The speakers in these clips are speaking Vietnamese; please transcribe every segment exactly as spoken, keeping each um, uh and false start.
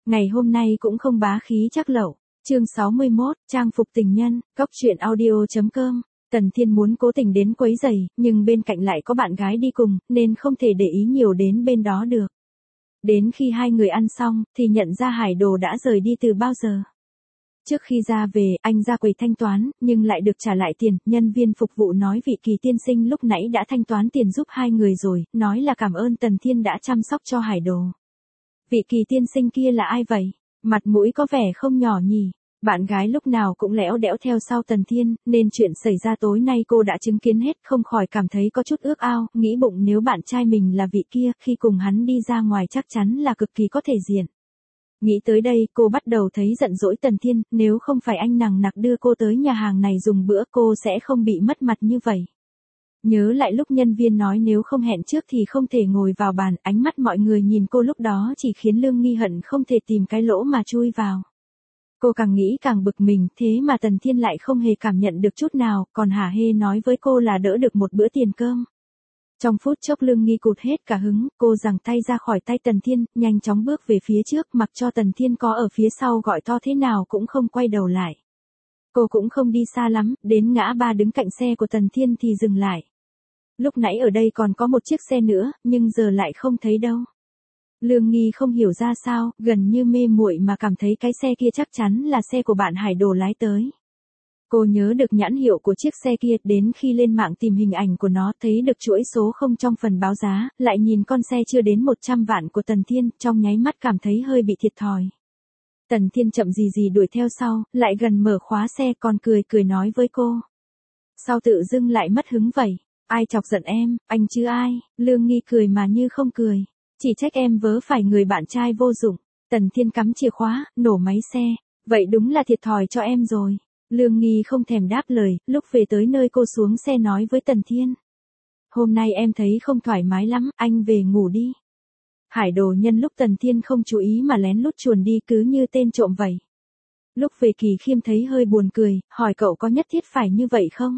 Ngày hôm nay cũng không bá khí chắc lẩu. Chương sáu mươi mốt, trang phục tình nhân, cóc truyện audio chấm com. Tần Thiên muốn cố tình đến quấy rầy, nhưng bên cạnh lại có bạn gái đi cùng, nên không thể để ý nhiều đến bên đó được. Đến khi hai người ăn xong, thì nhận ra Hải Đồ đã rời đi từ bao giờ. Trước khi ra về, anh ra quầy thanh toán, nhưng lại được trả lại tiền. Nhân viên phục vụ nói vị Kỳ tiên sinh lúc nãy đã thanh toán tiền giúp hai người rồi, nói là cảm ơn Tần Thiên đã chăm sóc cho Hải Đồ. Vị Kỳ tiên sinh kia là ai vậy? Mặt mũi có vẻ không nhỏ nhỉ? Bạn gái lúc nào cũng lẽo đẽo theo sau Tần Thiên, nên chuyện xảy ra tối nay cô đã chứng kiến hết, không khỏi cảm thấy có chút ước ao, nghĩ bụng nếu bạn trai mình là vị kia, khi cùng hắn đi ra ngoài chắc chắn là cực kỳ có thể diện. Nghĩ tới đây, cô bắt đầu thấy giận dỗi Tần Thiên, nếu không phải anh nằng nặc đưa cô tới nhà hàng này dùng bữa cô sẽ không bị mất mặt như vậy. Nhớ lại lúc nhân viên nói nếu không hẹn trước thì không thể ngồi vào bàn, ánh mắt mọi người nhìn cô lúc đó chỉ khiến Lương Nghi hận không thể tìm cái lỗ mà chui vào. Cô càng nghĩ càng bực mình, thế mà Tần Thiên lại không hề cảm nhận được chút nào, còn hả hê nói với cô là đỡ được một bữa tiền cơm. Trong phút chốc Lương Nghi cụt hết cả hứng, cô giằng tay ra khỏi tay Tần Thiên, nhanh chóng bước về phía trước, mặc cho Tần Thiên có ở phía sau gọi to thế nào cũng không quay đầu lại. Cô cũng không đi xa lắm, đến ngã ba đứng cạnh xe của Tần Thiên thì dừng lại. Lúc nãy ở đây còn có một chiếc xe nữa, nhưng giờ lại không thấy đâu. Lương Nghi không hiểu ra sao, gần như mê muội mà cảm thấy cái xe kia chắc chắn là xe của bạn Hải Đồ lái tới. Cô nhớ được nhãn hiệu của chiếc xe kia, đến khi lên mạng tìm hình ảnh của nó thấy được chuỗi số không trong phần báo giá, lại nhìn con xe chưa đến một trăm vạn của Tần Thiên, trong nháy mắt cảm thấy hơi bị thiệt thòi. Tần Thiên chậm gì gì đuổi theo sau, lại gần mở khóa xe còn cười cười nói với cô. Sao tự dưng lại mất hứng vậy? Ai chọc giận em, anh chứ ai? Lương Nghi cười mà như không cười. Chỉ trách em vớ phải người bạn trai vô dụng. Tần Thiên cắm chìa khóa, nổ máy xe. Vậy đúng là thiệt thòi cho em rồi. Lương Nghi không thèm đáp lời, lúc về tới nơi cô xuống xe nói với Tần Thiên. Hôm nay em thấy không thoải mái lắm, anh về ngủ đi. Hải Đồ nhân lúc Tần Thiên không chú ý mà lén lút chuồn đi cứ như tên trộm vậy. Lúc về Kỳ Khiêm thấy hơi buồn cười, hỏi cậu có nhất thiết phải như vậy không?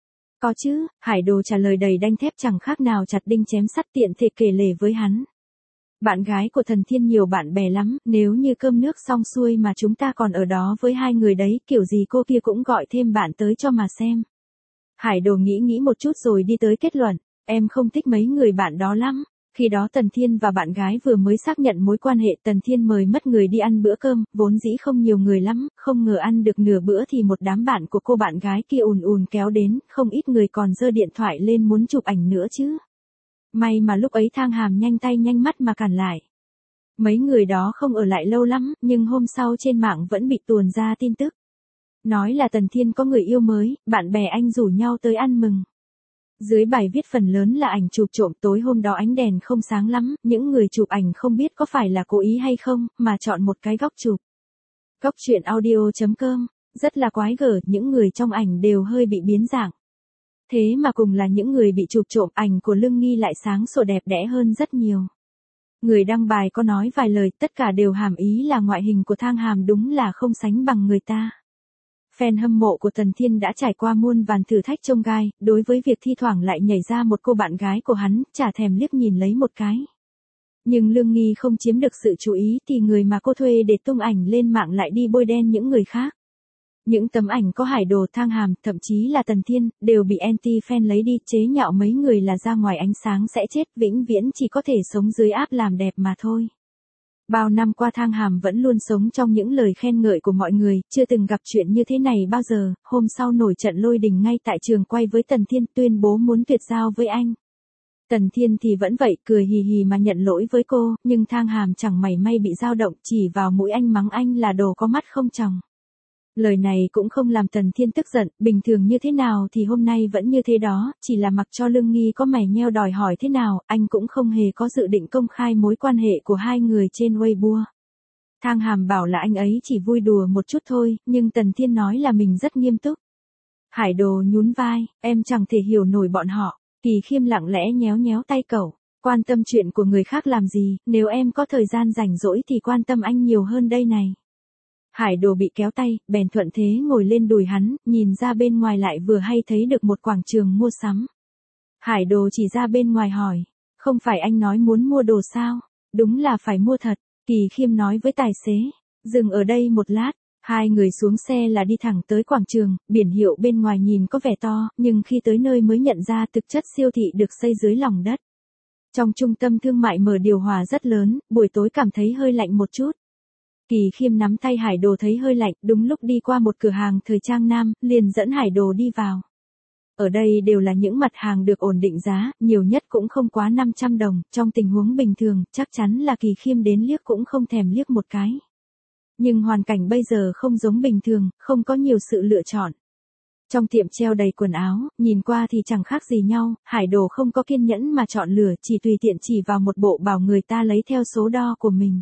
Có chứ, Hải Đồ trả lời đầy đanh thép chẳng khác nào chặt đinh chém sắt, tiện thể kể lể với hắn. Bạn gái của Tần Thiên nhiều bạn bè lắm, nếu như cơm nước xong xuôi mà chúng ta còn ở đó với hai người đấy, kiểu gì cô kia cũng gọi thêm bạn tới cho mà xem. Hải Đồ nghĩ nghĩ một chút rồi đi tới kết luận, em không thích mấy người bạn đó lắm. Khi đó Tần Thiên và bạn gái vừa mới xác nhận mối quan hệ, Tần Thiên mời mất người đi ăn bữa cơm, vốn dĩ không nhiều người lắm, không ngờ ăn được nửa bữa thì một đám bạn của cô bạn gái kia ùn ùn kéo đến, không ít người còn giơ điện thoại lên muốn chụp ảnh nữa chứ. May mà lúc ấy Thang Hàm nhanh tay nhanh mắt mà cản lại. Mấy người đó không ở lại lâu lắm, nhưng hôm sau trên mạng vẫn bị tuồn ra tin tức. Nói là Tần Thiên có người yêu mới, bạn bè anh rủ nhau tới ăn mừng. Dưới bài viết phần lớn là ảnh chụp trộm, tối hôm đó ánh đèn không sáng lắm, những người chụp ảnh không biết có phải là cố ý hay không, mà chọn một cái góc chụp. Cóc truyện audio chấm com, rất là quái gở, những người trong ảnh đều hơi bị biến dạng. Thế mà cùng là những người bị chụp trộm, ảnh của Lương Nghi lại sáng sủa đẹp đẽ hơn rất nhiều. Người đăng bài có nói vài lời, tất cả đều hàm ý là ngoại hình của Thang Hàm đúng là không sánh bằng người ta. Fan hâm mộ của Tần Thiên đã trải qua muôn vàn thử thách chông gai, đối với việc thi thoảng lại nhảy ra một cô bạn gái của hắn, chả thèm liếc nhìn lấy một cái. Nhưng Lương Nghi không chiếm được sự chú ý thì người mà cô thuê để tung ảnh lên mạng lại đi bôi đen những người khác. Những tấm ảnh có Hải Đồ, Thang Hàm, thậm chí là Tần Thiên, đều bị anti-fan lấy đi, chế nhạo mấy người là ra ngoài ánh sáng sẽ chết, vĩnh viễn chỉ có thể sống dưới áp làm đẹp mà thôi. Bao năm qua Thang Hàm vẫn luôn sống trong những lời khen ngợi của mọi người, chưa từng gặp chuyện như thế này bao giờ, hôm sau nổi trận lôi đình ngay tại trường quay với Tần Thiên, tuyên bố muốn tuyệt giao với anh. Tần Thiên thì vẫn vậy, cười hì hì mà nhận lỗi với cô, nhưng Thang Hàm chẳng mảy may bị dao động, chỉ vào mũi anh mắng anh là đồ có mắt không tròng. Lời này cũng không làm Tần Thiên tức giận, bình thường như thế nào thì hôm nay vẫn như thế đó, chỉ là mặc cho Lương Nghi có mày nheo đòi hỏi thế nào, anh cũng không hề có dự định công khai mối quan hệ của hai người trên Weibo. Thang Hàm bảo là anh ấy chỉ vui đùa một chút thôi, nhưng Tần Thiên nói là mình rất nghiêm túc. Hải Đồ nhún vai, em chẳng thể hiểu nổi bọn họ. Kỳ Khiêm lặng lẽ nhéo nhéo tay cậu, quan tâm chuyện của người khác làm gì, nếu em có thời gian rảnh rỗi thì quan tâm anh nhiều hơn đây này. Hải Đồ bị kéo tay, bèn thuận thế ngồi lên đùi hắn, nhìn ra bên ngoài lại vừa hay thấy được một quảng trường mua sắm. Hải Đồ chỉ ra bên ngoài hỏi, không phải anh nói muốn mua đồ sao? Đúng là phải mua thật. Kỳ Kỳ Khiêm nói với tài xế, dừng ở đây một lát. Hai người xuống xe là đi thẳng tới quảng trường, biển hiệu bên ngoài nhìn có vẻ to, nhưng khi tới nơi mới nhận ra thực chất siêu thị được xây dưới lòng đất. Trong trung tâm thương mại mở điều hòa rất lớn, buổi tối cảm thấy hơi lạnh một chút. Kỳ Khiêm nắm tay Hải Đồ thấy hơi lạnh, đúng lúc đi qua một cửa hàng thời trang nam, liền dẫn Hải Đồ đi vào. Ở đây đều là những mặt hàng được ổn định giá, nhiều nhất cũng không quá năm trăm đồng, trong tình huống bình thường, chắc chắn là Kỳ Khiêm đến liếc cũng không thèm liếc một cái. Nhưng hoàn cảnh bây giờ không giống bình thường, không có nhiều sự lựa chọn. Trong tiệm treo đầy quần áo, nhìn qua thì chẳng khác gì nhau, Hải Đồ không có kiên nhẫn mà chọn lựa, chỉ tùy tiện chỉ vào một bộ bảo người ta lấy theo số đo của mình.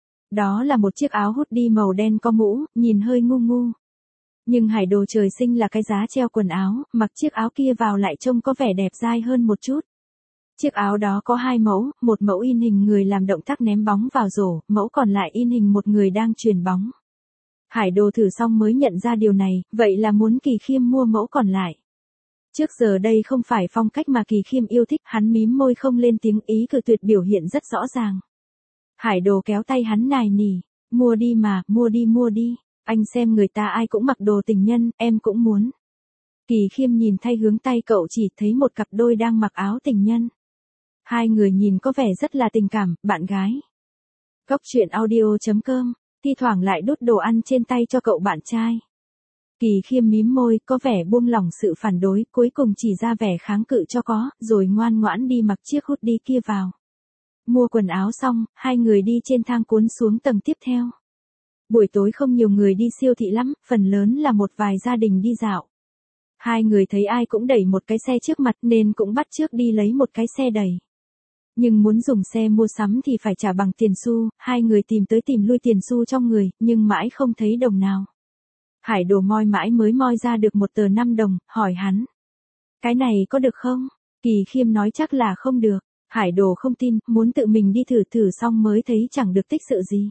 Đó là một chiếc áo hoodie màu đen có mũ, nhìn hơi ngu ngu. Nhưng Hải Đồ trời sinh là cái giá treo quần áo, mặc chiếc áo kia vào lại trông có vẻ đẹp dai hơn một chút. Chiếc áo đó có hai mẫu, một mẫu in hình người làm động tác ném bóng vào rổ, mẫu còn lại in hình một người đang chuyền bóng. Hải Đồ thử xong mới nhận ra điều này, vậy là muốn Kỳ Khiêm mua mẫu còn lại. Trước giờ đây không phải phong cách mà Kỳ Khiêm yêu thích, hắn mím môi không lên tiếng, ý cự tuyệt biểu hiện rất rõ ràng. Hải Đồ kéo tay hắn nài nỉ, mua đi mà, mua đi mua đi, anh xem người ta ai cũng mặc đồ tình nhân, em cũng muốn. Kỳ Khiêm nhìn thay hướng tay cậu chỉ thấy một cặp đôi đang mặc áo tình nhân. Hai người nhìn có vẻ rất là tình cảm, bạn gái. Góc truyện audio chấm com, thi thoảng lại đút đồ ăn trên tay cho cậu bạn trai. Kỳ Khiêm mím môi, có vẻ buông lỏng sự phản đối, cuối cùng chỉ ra vẻ kháng cự cho có, rồi ngoan ngoãn đi mặc chiếc hoodie kia vào. Mua quần áo xong, hai người đi trên thang cuốn xuống tầng tiếp theo. Buổi tối không nhiều người đi siêu thị lắm, phần lớn là một vài gia đình đi dạo. Hai người thấy ai cũng đẩy một cái xe trước mặt nên cũng bắt chước đi lấy một cái xe đẩy. Nhưng muốn dùng xe mua sắm thì phải trả bằng tiền xu, hai người tìm tới tìm lui tiền xu trong người, nhưng mãi không thấy đồng nào. Hải Đồ moi mãi mới moi ra được một tờ năm đồng, hỏi hắn. Cái này có được không? Kỳ Khiêm nói chắc là không được. Hải Đồ không tin, muốn tự mình đi thử thử xong mới thấy chẳng được tích sự gì.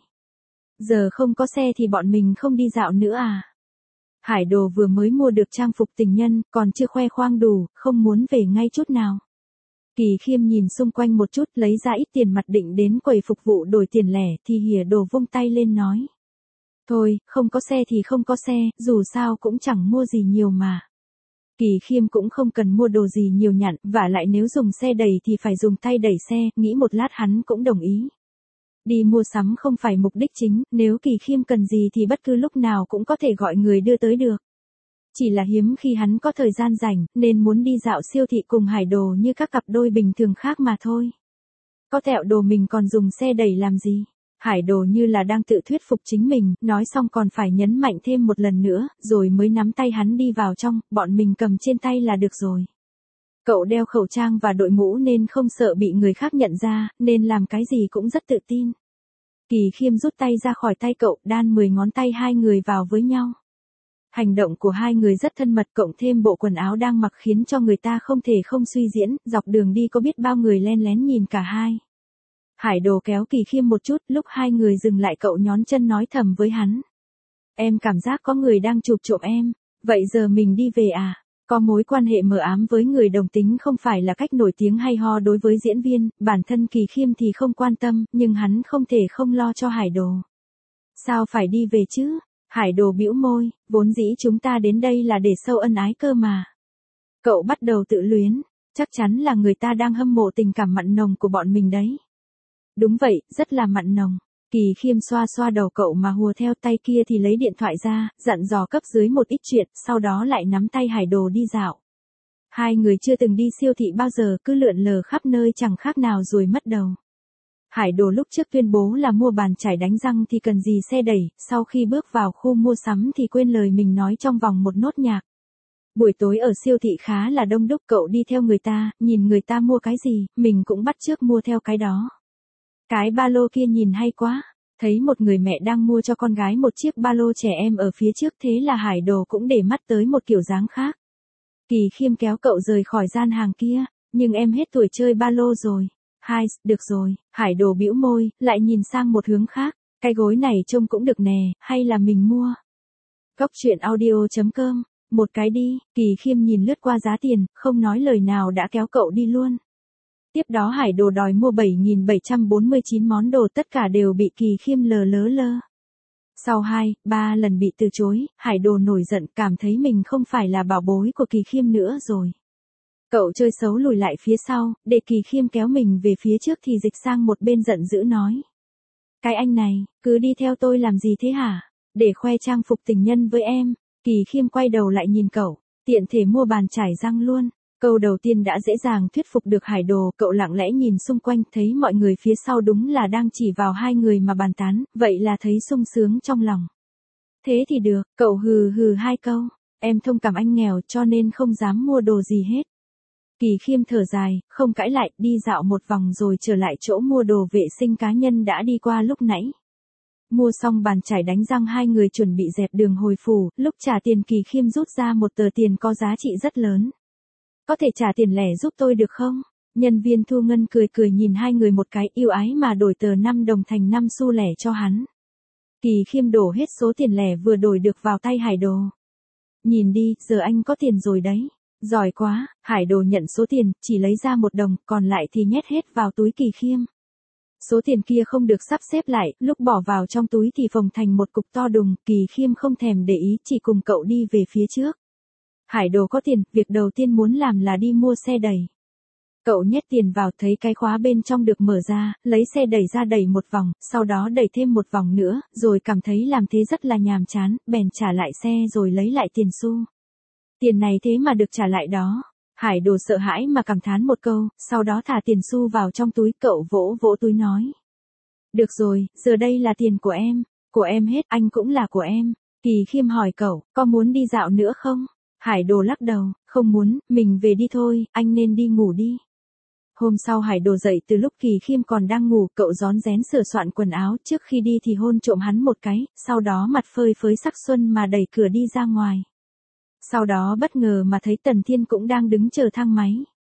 Giờ không có xe thì bọn mình không đi dạo nữa à? Hải Đồ vừa mới mua được trang phục tình nhân, còn chưa khoe khoang đủ, không muốn về ngay chút nào. Kỳ Khiêm nhìn xung quanh một chút, lấy ra ít tiền mặt định đến quầy phục vụ đổi tiền lẻ, thì Hỉa Đồ vung tay lên nói. Thôi, không có xe thì không có xe, dù sao cũng chẳng mua gì nhiều mà. Kỳ Khiêm cũng không cần mua đồ gì nhiều nhặn, vả lại nếu dùng xe đẩy thì phải dùng tay đẩy xe, nghĩ một lát hắn cũng đồng ý. Đi mua sắm không phải mục đích chính, nếu Kỳ Khiêm cần gì thì bất cứ lúc nào cũng có thể gọi người đưa tới được. Chỉ là hiếm khi hắn có thời gian rảnh, nên muốn đi dạo siêu thị cùng Hải Đồ như các cặp đôi bình thường khác mà thôi. Có tẹo đồ mình còn dùng xe đẩy làm gì? Hải Đồ như là đang tự thuyết phục chính mình, nói xong còn phải nhấn mạnh thêm một lần nữa, rồi mới nắm tay hắn đi vào trong, bọn mình cầm trên tay là được rồi. Cậu đeo khẩu trang và đội mũ nên không sợ bị người khác nhận ra, nên làm cái gì cũng rất tự tin. Kỳ Khiêm rút tay ra khỏi tay cậu, đan mười ngón tay hai người vào với nhau. Hành động của hai người rất thân mật, cộng thêm bộ quần áo đang mặc khiến cho người ta không thể không suy diễn, dọc đường đi có biết bao người len lén nhìn cả hai. Hải Đồ kéo Kỳ Khiêm một chút, lúc hai người dừng lại cậu nhón chân nói thầm với hắn. Em cảm giác có người đang chụp trộm em, vậy giờ mình đi về à? Có mối quan hệ mờ ám với người đồng tính không phải là cách nổi tiếng hay ho đối với diễn viên, bản thân Kỳ Khiêm thì không quan tâm, nhưng hắn không thể không lo cho Hải Đồ. Sao phải đi về chứ? Hải Đồ bĩu môi, vốn dĩ chúng ta đến đây là để sâu ân ái cơ mà. Cậu bắt đầu tự luyến, chắc chắn là người ta đang hâm mộ tình cảm mặn nồng của bọn mình đấy. Đúng vậy, rất là mặn nồng. Kỳ Khiêm xoa xoa đầu cậu mà hùa theo, tay kia thì lấy điện thoại ra, dặn dò cấp dưới một ít chuyện, sau đó lại nắm tay Hải Đồ đi dạo. Hai người chưa từng đi siêu thị bao giờ, cứ lượn lờ khắp nơi chẳng khác nào rồi mất đầu. Hải Đồ lúc trước tuyên bố là mua bàn chải đánh răng thì cần gì xe đẩy, sau khi bước vào khu mua sắm thì quên lời mình nói trong vòng một nốt nhạc. Buổi tối ở siêu thị khá là đông đúc, cậu đi theo người ta, nhìn người ta mua cái gì, mình cũng bắt chước mua theo cái đó. Cái ba lô kia nhìn hay quá, thấy một người mẹ đang mua cho con gái một chiếc ba lô trẻ em ở phía trước, thế là Hải Đồ cũng để mắt tới một kiểu dáng khác. Kỳ Khiêm kéo cậu rời khỏi gian hàng kia, nhưng em hết tuổi chơi ba lô rồi. Hai, được rồi, Hải Đồ bĩu môi, lại nhìn sang một hướng khác, cái gối này trông cũng được nè, hay là mình mua. Góc truyện audio chấm com, một cái đi, Kỳ Khiêm nhìn lướt qua giá tiền, không nói lời nào đã kéo cậu đi luôn. Tiếp đó Hải Đồ đòi mua bảy nghìn bảy trăm bốn mươi chín món đồ, tất cả đều bị Kỳ Khiêm lờ lớ lơ. Sau hai, ba lần bị từ chối, Hải Đồ nổi giận, cảm thấy mình không phải là bảo bối của Kỳ Khiêm nữa rồi. Cậu chơi xấu lùi lại phía sau, để Kỳ Khiêm kéo mình về phía trước thì dịch sang một bên giận dữ nói. Cái anh này, cứ đi theo tôi làm gì thế hả? Để khoe trang phục tình nhân với em. Kỳ Khiêm quay đầu lại nhìn cậu, tiện thể mua bàn chải răng luôn. Câu đầu tiên đã dễ dàng thuyết phục được Hải Đồ, cậu lặng lẽ nhìn xung quanh thấy mọi người phía sau đúng là đang chỉ vào hai người mà bàn tán, vậy là thấy sung sướng trong lòng. Thế thì được, cậu hừ hừ hai câu, em thông cảm anh nghèo cho nên không dám mua đồ gì hết. Kỳ Khiêm thở dài, không cãi lại, đi dạo một vòng rồi trở lại chỗ mua đồ vệ sinh cá nhân đã đi qua lúc nãy. Mua xong bàn chải đánh răng hai người chuẩn bị dẹp đường hồi phủ, lúc trả tiền Kỳ Khiêm rút ra một tờ tiền có giá trị rất lớn. Có thể trả tiền lẻ giúp tôi được không? Nhân viên thu ngân cười cười nhìn hai người một cái, yêu ái mà đổi tờ năm đồng thành năm xu lẻ cho hắn. Kỳ Khiêm đổ hết số tiền lẻ vừa đổi được vào tay Hải Đồ. Nhìn đi, giờ anh có tiền rồi đấy. Giỏi quá, Hải Đồ nhận số tiền, chỉ lấy ra một đồng, còn lại thì nhét hết vào túi Kỳ Khiêm. Số tiền kia không được sắp xếp lại, lúc bỏ vào trong túi thì phồng thành một cục to đùng, Kỳ Khiêm không thèm để ý, chỉ cùng cậu đi về phía trước. Hải Đồ có tiền, việc đầu tiên muốn làm là đi mua xe đẩy. Cậu nhét tiền vào, thấy cái khóa bên trong được mở ra, lấy xe đẩy ra đẩy một vòng, sau đó đẩy thêm một vòng nữa, rồi cảm thấy làm thế rất là nhàm chán, bèn trả lại xe rồi lấy lại tiền xu. Tiền này thế mà được trả lại đó. Hải Đồ sợ hãi mà cảm thán một câu, sau đó thả tiền xu vào trong túi, cậu vỗ vỗ túi nói. Được rồi, giờ đây là tiền của em, của em hết, anh cũng là của em. Kỳ Khiêm hỏi cậu, có muốn đi dạo nữa không? Hải Đồ lắc đầu, không muốn, mình về đi thôi, anh nên đi ngủ đi. Hôm sau Hải Đồ dậy từ lúc Kỳ Khiêm còn đang ngủ, cậu rón rén sửa soạn quần áo, trước khi đi thì hôn trộm hắn một cái, sau đó mặt phơi phới sắc xuân mà đẩy cửa đi ra ngoài. Sau đó bất ngờ mà thấy Tần Thiên cũng đang đứng chờ thang máy.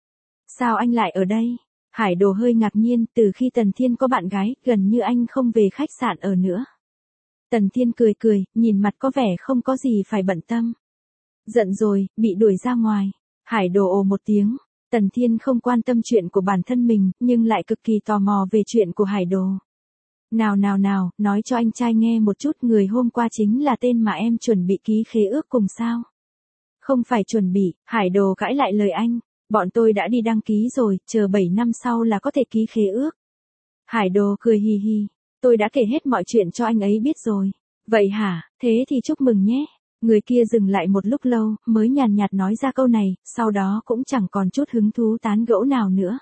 Sao anh lại ở đây? Hải Đồ hơi ngạc nhiên, từ khi Tần Thiên có bạn gái, gần như anh không về khách sạn ở nữa. Tần Thiên cười cười, nhìn mặt có vẻ không có gì phải bận tâm. Giận rồi, bị đuổi ra ngoài. Hải Đồ ồ một tiếng. Tần Thiên không quan tâm chuyện của bản thân mình, nhưng lại cực kỳ tò mò về chuyện của Hải Đồ. Nào nào nào, nói cho anh trai nghe một chút, người hôm qua chính là tên mà em chuẩn bị ký khế ước cùng sao? Không phải chuẩn bị, Hải Đồ cãi lại lời anh. Bọn tôi đã đi đăng ký rồi, chờ bảy năm sau là có thể ký khế ước. Hải Đồ cười hì hì. Tôi đã kể hết mọi chuyện cho anh ấy biết rồi. Vậy hả, thế thì chúc mừng nhé. Người kia dừng lại một lúc lâu, mới nhàn nhạt nói ra câu này, sau đó cũng chẳng còn chút hứng thú tán gẫu nào nữa.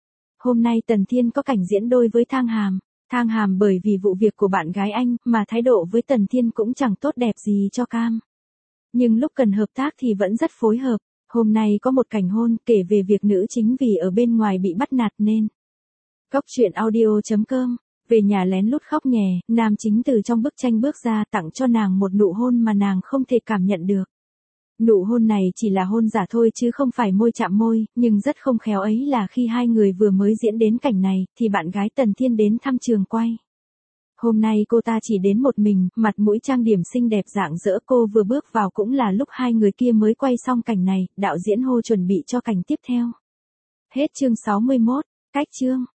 Hôm nay Tần Thiên có cảnh diễn đôi với Thang Hàm. Thang Hàm bởi vì vụ việc của bạn gái anh, mà thái độ với Tần Thiên cũng chẳng tốt đẹp gì cho cam. Nhưng lúc cần hợp tác thì vẫn rất phối hợp. Hôm nay có một cảnh hôn, kể về việc nữ chính vì ở bên ngoài bị bắt nạt nên. Góc truyện audio chấm com. Về nhà lén lút khóc nhè, nam chính từ trong bức tranh bước ra, tặng cho nàng một nụ hôn mà nàng không thể cảm nhận được. Nụ hôn này chỉ là hôn giả thôi chứ không phải môi chạm môi, nhưng rất không khéo ấy là khi hai người vừa mới diễn đến cảnh này, thì bạn gái Tần Thiên đến thăm trường quay. Hôm nay cô ta chỉ đến một mình, mặt mũi trang điểm xinh đẹp rạng rỡ, cô vừa bước vào cũng là lúc hai người kia mới quay xong cảnh này, đạo diễn hô chuẩn bị cho cảnh tiếp theo. Hết chương sáu mươi mốt, cách chương.